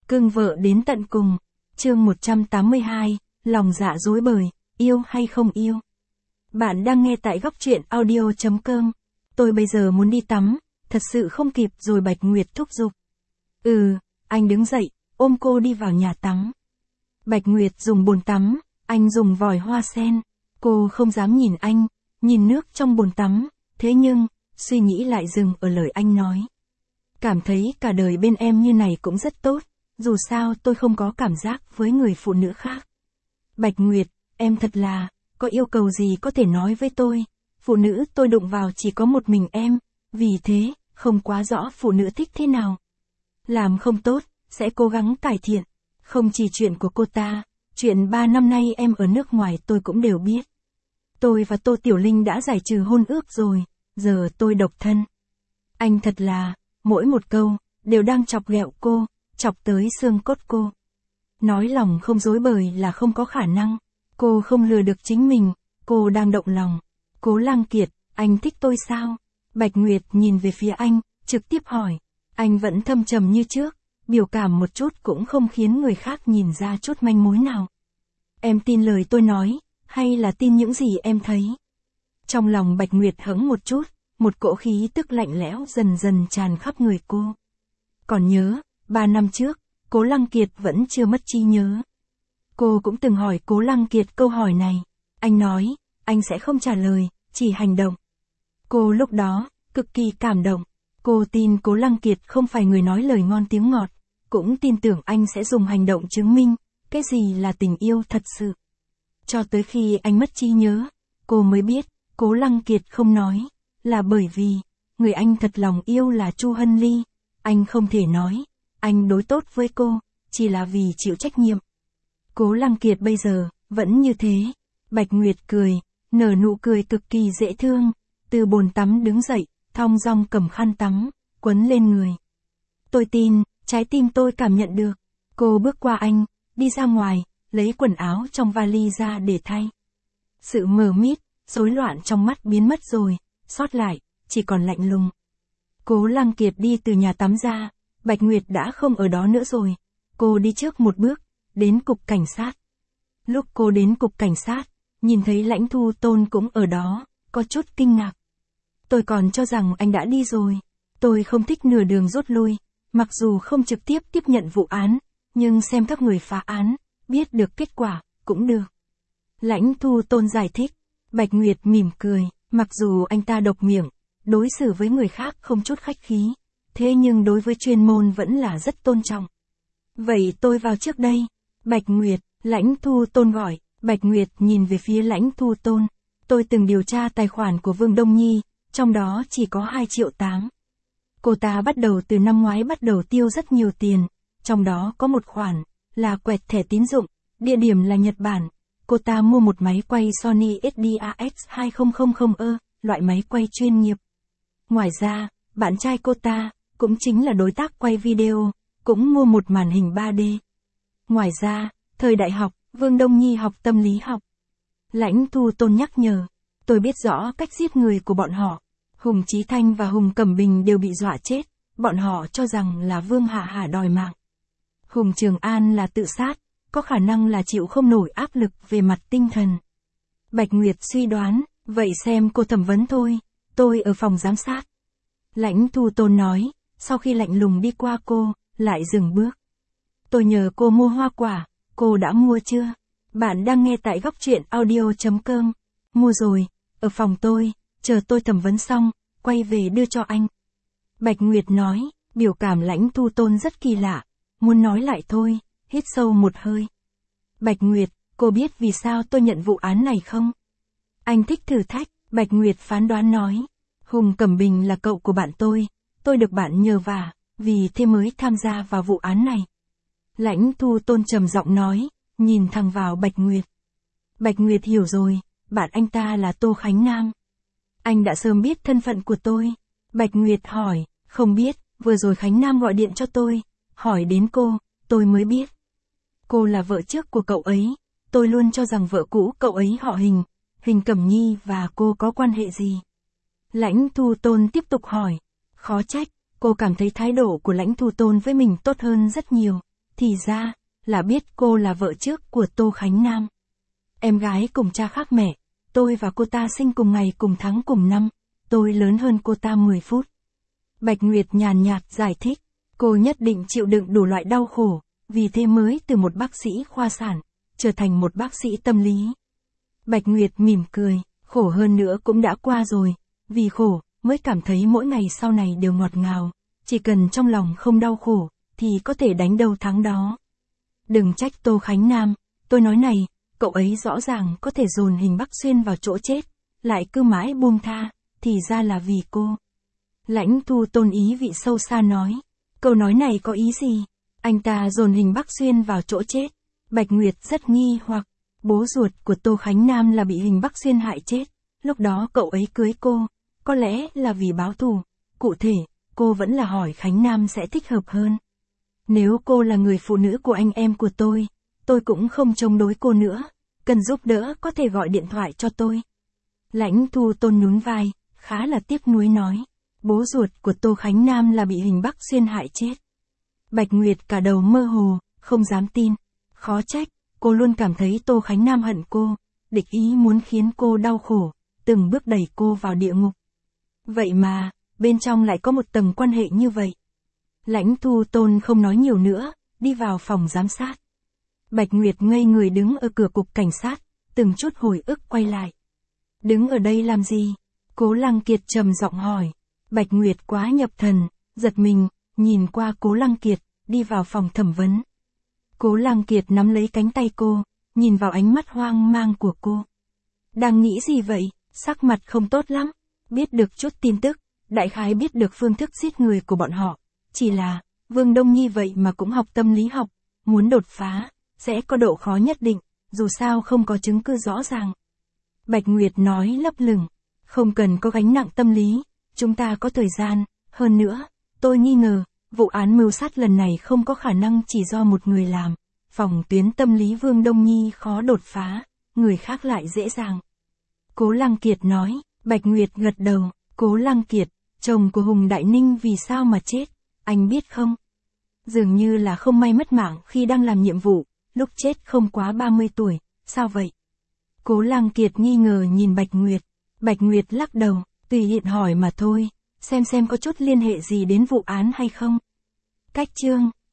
Cưng vợ đến tận cùng. Chương 182, lòng dạ rối bời, yêu hay không yêu. Bạn đang nghe tại góc truyện audio.com. Tôi bây giờ muốn đi tắm, thật sự không kịp rồi. Bạch Nguyệt thúc giục. Anh đứng dậy, ôm cô đi vào nhà tắm. Bạch Nguyệt dùng bồn tắm, anh dùng vòi hoa sen. Cô không dám nhìn anh, nhìn nước trong bồn tắm, thế nhưng, suy nghĩ lại dừng ở lời anh nói. Cảm thấy cả đời bên em như này cũng rất tốt, dù sao tôi không có cảm giác với người phụ nữ khác. Bạch Nguyệt, em thật là, có yêu cầu gì có thể nói với tôi, phụ nữ tôi đụng vào chỉ có một mình em, vì thế, không quá rõ phụ nữ thích thế nào. Làm không tốt, sẽ cố gắng cải thiện, không chỉ chuyện của cô ta, chuyện 3 năm nay em ở nước ngoài tôi cũng đều biết. Tôi và Tô Tiểu Linh đã giải trừ hôn ước rồi, giờ tôi độc thân. Anh thật là, mỗi một câu, đều đang chọc ghẹo cô, chọc tới xương cốt cô. Nói lòng không dối bời là không có khả năng, cô không lừa được chính mình, cô đang động lòng. Cố Lăng Kiệt, anh thích tôi sao? Bạch Nguyệt nhìn về phía anh, trực tiếp hỏi. Anh vẫn thâm trầm như trước, biểu cảm một chút cũng không khiến người khác nhìn ra chút manh mối nào. Em tin lời tôi nói, hay là tin những gì em thấy? Trong lòng Bạch Nguyệt hững một chút, một cỗ khí tức lạnh lẽo dần dần tràn khắp người cô. Còn nhớ, 3 năm trước, Cố Lăng Kiệt vẫn chưa mất trí nhớ. Cô cũng từng hỏi Cố Lăng Kiệt câu hỏi này. Anh nói, anh sẽ không trả lời, chỉ hành động. Cô lúc đó, cực kỳ cảm động. Cô tin Cố Lăng Kiệt không phải người nói lời ngon tiếng ngọt, cũng tin tưởng anh sẽ dùng hành động chứng minh, cái gì là tình yêu thật sự. Cho tới khi anh mất trí nhớ, cô mới biết, Cố Lăng Kiệt không nói, là bởi vì, người anh thật lòng yêu là Chu Hân Ly. Anh không thể nói, anh đối tốt với cô, chỉ là vì chịu trách nhiệm. Cố Lăng Kiệt bây giờ, vẫn như thế. Bạch Nguyệt cười, nở nụ cười cực kỳ dễ thương, từ bồn tắm đứng dậy, thong dong cầm khăn tắm, quấn lên người. Tôi tin, trái tim tôi cảm nhận được. Cô bước qua anh, đi ra ngoài, lấy quần áo trong vali ra để thay. Sự mờ mịt, rối loạn trong mắt biến mất rồi, sót lại, chỉ còn lạnh lùng. Cố Lăng Kiệt đi từ nhà tắm ra, Bạch Nguyệt đã không ở đó nữa rồi. Cô đi trước một bước, đến cục cảnh sát. Lúc cô đến cục cảnh sát, nhìn thấy Lãnh Thu Tôn cũng ở đó, có chút kinh ngạc. Tôi còn cho rằng anh đã đi rồi. Tôi không thích nửa đường rút lui, mặc dù không trực tiếp tiếp nhận vụ án, nhưng xem các người phá án, biết được kết quả, cũng được. Lãnh Thu Tôn giải thích. Bạch Nguyệt mỉm cười, mặc dù anh ta độc miệng, đối xử với người khác không chút khách khí, thế nhưng đối với chuyên môn vẫn là rất tôn trọng. Vậy tôi vào trước đây. Bạch Nguyệt, Lãnh Thu Tôn gọi. Bạch Nguyệt nhìn về phía Lãnh Thu Tôn. Tôi từng điều tra tài khoản của Vương Đông Nhi, trong đó chỉ có 2,8 triệu. Cô ta bắt đầu từ năm ngoái bắt đầu tiêu rất nhiều tiền, trong đó có một khoản, là quẹt thẻ tín dụng, địa điểm là Nhật Bản. Cô ta mua một máy quay Sony SDAX2000E, loại máy quay chuyên nghiệp. Ngoài ra, bạn trai cô ta, cũng chính là đối tác quay video, cũng mua một màn hình 3D. Ngoài ra, thời đại học, Vương Đông Nhi học tâm lý học. Lãnh Thu Tôn nhắc nhở, tôi biết rõ cách giết người của bọn họ. Hùng Chí Thanh và Hùng Cẩm Bình đều bị dọa chết, bọn họ cho rằng là Vương Hạ Hà đòi mạng. Hùng Trường An là tự sát, có khả năng là chịu không nổi áp lực về mặt tinh thần. Bạch Nguyệt suy đoán, vậy xem cô thẩm vấn thôi, tôi ở phòng giám sát. Lãnh Thu Tôn nói, sau khi lạnh lùng đi qua cô, lại dừng bước. Tôi nhờ cô mua hoa quả, cô đã mua chưa? Bạn đang nghe tại góc truyện audio.com. Mua rồi, ở phòng tôi, chờ tôi thẩm vấn xong, quay về đưa cho anh. Bạch Nguyệt nói, biểu cảm Lãnh Thu Tôn rất kỳ lạ, muốn nói lại thôi, hít sâu một hơi. Bạch Nguyệt, cô biết vì sao tôi nhận vụ án này không? Anh thích thử thách, Bạch Nguyệt phán đoán nói. Hùng Cẩm Bình là cậu của bạn tôi được bạn nhờ vả, vì thế mới tham gia vào vụ án này. Lãnh Thu Tôn trầm giọng nói, nhìn thẳng vào Bạch Nguyệt. Bạch Nguyệt hiểu rồi, bạn anh ta là Tô Khánh Nam. Anh đã sớm biết thân phận của tôi. Bạch Nguyệt hỏi, không biết, vừa rồi Khánh Nam gọi điện cho tôi, hỏi đến cô, tôi mới biết. Cô là vợ trước của cậu ấy, tôi luôn cho rằng vợ cũ cậu ấy họ Hình Cẩm Nhi và cô có quan hệ gì? Lãnh Thu Tôn tiếp tục hỏi, khó trách, cô cảm thấy thái độ của Lãnh Thu Tôn với mình tốt hơn rất nhiều, thì ra, là biết cô là vợ trước của Tô Khánh Nam. Em gái cùng cha khác mẹ, tôi và cô ta sinh cùng ngày cùng tháng cùng năm, tôi lớn hơn cô ta 10 phút. Bạch Nguyệt nhàn nhạt giải thích, cô nhất định chịu đựng đủ loại đau khổ, vì thế mới từ một bác sĩ khoa sản, trở thành một bác sĩ tâm lý. Bạch Nguyệt mỉm cười, khổ hơn nữa cũng đã qua rồi, vì khổ, mới cảm thấy mỗi ngày sau này đều ngọt ngào, chỉ cần trong lòng không đau khổ, thì có thể đánh đâu thắng đó. Đừng trách Tô Khánh Nam, tôi nói này, cậu ấy rõ ràng có thể dồn Hình Bắc Xuyên vào chỗ chết, lại cứ mãi buông tha, thì ra là vì cô. Lãnh Thu Tôn ý vị sâu xa nói, câu nói này có ý gì? Anh ta dồn Hình Bắc Xuyên vào chỗ chết. Bạch Nguyệt rất nghi hoặc, bố ruột của Tô Khánh Nam là bị Hình Bắc Xuyên hại chết, lúc đó cậu ấy cưới cô, có lẽ là vì báo thù, cụ thể, cô vẫn là hỏi Khánh Nam sẽ thích hợp hơn. Nếu cô là người phụ nữ của anh em của tôi cũng không chống đối cô nữa, cần giúp đỡ có thể gọi điện thoại cho tôi. Lãnh Thu Tôn nhún vai, khá là tiếc nuối nói, bố ruột của Tô Khánh Nam là bị Hình Bắc Xuyên hại chết. Bạch Nguyệt cả đầu mơ hồ, không dám tin, khó trách, cô luôn cảm thấy Tô Khánh Nam hận cô, địch ý muốn khiến cô đau khổ, từng bước đẩy cô vào địa ngục. Vậy mà, bên trong lại có một tầng quan hệ như vậy. Lãnh Thu Tôn không nói nhiều nữa, đi vào phòng giám sát. Bạch Nguyệt ngây người đứng ở cửa cục cảnh sát, từng chút hồi ức quay lại. Đứng ở đây làm gì? Cố Lăng Kiệt trầm giọng hỏi. Bạch Nguyệt quá nhập thần, giật mình, nhìn qua Cố Lăng Kiệt, đi vào phòng thẩm vấn. Cố Lăng Kiệt nắm lấy cánh tay cô, nhìn vào ánh mắt hoang mang của cô. Đang nghĩ gì vậy? Sắc mặt không tốt lắm. Biết được chút tin tức, đại khái biết được phương thức giết người của bọn họ. Chỉ là, Vương Đông Nhi vậy mà cũng học tâm lý học, muốn đột phá, sẽ có độ khó nhất định, dù sao không có chứng cứ rõ ràng. Bạch Nguyệt nói lấp lửng, không cần có gánh nặng tâm lý, chúng ta có thời gian, hơn nữa, tôi nghi ngờ, vụ án mưu sát lần này không có khả năng chỉ do một người làm, phòng tuyến tâm lý Vương Đông Nhi khó đột phá, người khác lại dễ dàng. Cố Lăng Kiệt nói, Bạch Nguyệt gật đầu, Cố Lăng Kiệt, chồng của Hùng Đại Ninh vì sao mà chết, anh biết không? Dường như là không may mất mạng khi đang làm nhiệm vụ, lúc chết không quá 30 tuổi, sao vậy? Cố Lăng Kiệt nghi ngờ nhìn Bạch Nguyệt lắc đầu, tùy tiện hỏi mà thôi, xem có chút liên hệ gì đến vụ án hay không. Cách chương